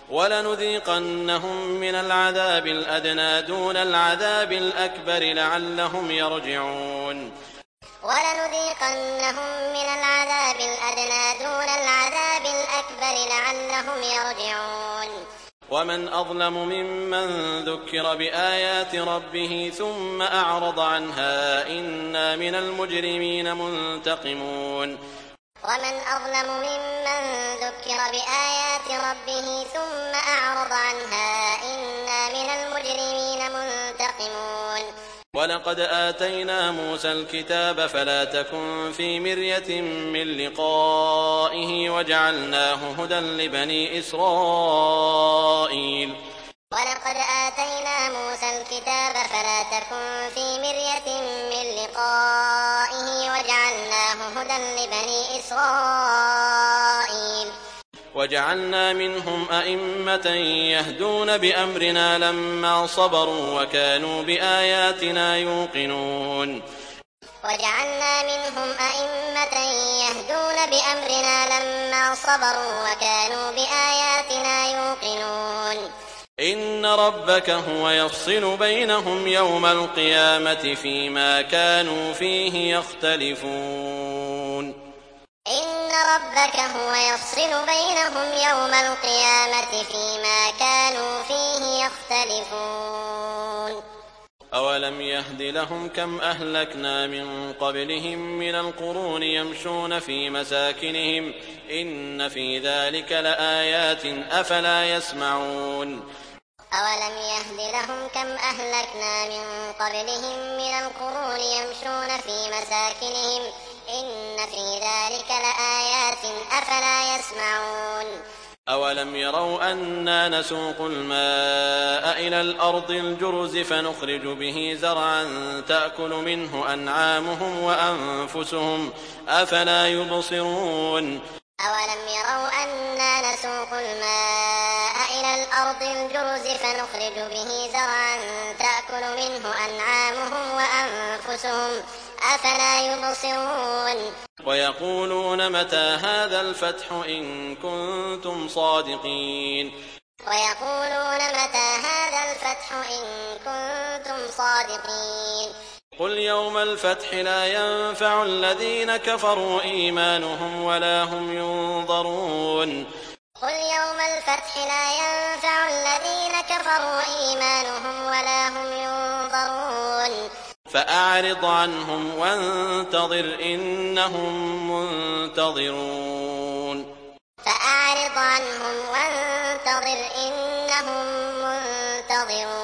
وَلَنُذِيقَنَّهُم مِّنَ الْعَذَابِ الْأَدْنَىٰ دُونَ الْعَذَابِ الْأَكْبَرِ لَعَلَّهُمْ يَرْجِعُونَ وَلَنُذِيقَنَّهُم مِّنَ الْعَذَابِ الْأَدْنَىٰ دُونَ الْعَذَابِ الْأَكْبَرِ لَعَلَّهُمْ يَرْجِعُونَ وَمَنْ أَظْلَمُ مِمَّن ذُكِّرَ بِآيَاتِ رَبِّهِ ثُمَّ أَعْرَضَ عَنْهَا إِنَّا مِنَ الْمُجْرِمِينَ مُنتَقِمُونَ وَمَنْ أَظْلَمُ مِمَّن ذُكِّرَ بِآيَاتِ رَبِّهِ ثُمَّ أَعْرَضَ عَنْهَا إِنَّا مِنَ الْمُجْرِمِينَ مُنتَقِمُونَ وَلَقَدْ آتَيْنَا مُوسَى الْكِتَابَ فَلَا تَكُن فِي مِرْيَةٍ مِّن لِّقَائِهِ وَجَعَلْنَاهُ هُدًى لِّبَنِي إِسْرَائِيلَ وَلَقَدْ آتَيْنَا مُوسَى الْكِتَابَ فَلَا تَكُن فِي مِرْيَةٍ مِّن لِّقَائِهِ وَجَعَلْنَاهُ هُدًى لِّبَنِي إِسْرَائِيلَ وَجَعَلْنَا مِنْهُمْ أَئِمَّةً يَهْدُونَ بِأَمْرِنَا لَمَّا صَبَرُوا وَكَانُوا بِآيَاتِنَا يُوقِنُونَ وَجَعَلْنَا مِنْهُمْ أَئِمَّةً يَهْدُونَ بِأَمْرِنَا لَمَّا صَبَرُوا وَكَانُوا بِآيَاتِنَا يُوقِنُونَ إِنَّ رَبَّكَ هُوَ يَفْصِلُ بَيْنَهُمْ يَوْمَ الْقِيَامَةِ فِيمَا كَانُوا فِيهِ يَخْتَلِفُونَ إِنَّ رَبَّكَ هُوَ يَفْصِلُ بَيْنَهُمْ يَوْمَ الْقِيَامَةِ فِيمَا كَانُوا فِيهِ يَخْتَلِفُونَ أَوَلَمْ يَهْدِ لَهُمْ كَمْ أَهْلَكْنَا مِن قَبْلِهِم مِّنَ الْقُرُونِ يَمْشُونَ فِي مَسَاكِنِهِمْ إِنَّ فِي ذَلِكَ لَآيَاتٍ أَفَلَا يَسْمَعُونَ أَوَلَمْ يَهْدِ لَهُمْ كَمْ أَهْلَكْنَا مِن قَبْلِهِم مِّنَ الْقُرُونِ يَمْشُونَ فِي مَسَاكِنِهِمْ إِنَّ فِي ذَلِكَ لَآيَاتٍ أَفَلَا يَسْمَعُونَ أَوَلَمْ يَرَوْا أَنَّا نَسُوقُ الماء إلى الأرض الجرز فنخرج به زرعا تأكل منه أنعامهم وأنفسهم أفلا يبصرون أَوَلَمْ يَرَوْا أَنَّا نَسُوقُ الْمَاءَ إِلَى الْأَرْضِ الْجُرُزِ فَنُخْرِجُ بِهِ زَرْعًا تَأْكُلُ مِنْهُ أَنْعَامُهُمْ وَأَنفُسُهُمْ أَفَلَا يُبْصِرُونَ ويقولون متى هذا الفتح إن كنتم صادقين ويقولون متى هذا الفتح إن كنتم صادقين قل يوم الفتح لا ينفع الذين كفروا إيمانهم ولا هم ينظرون قل يوم الفتح لا ينفع الذين كفروا إيمانهم ولا هم ينظرون فأعرض عنهم وانتظر إنهم منتظرون فأعرض عنهم وانتظر إنهم منتظرون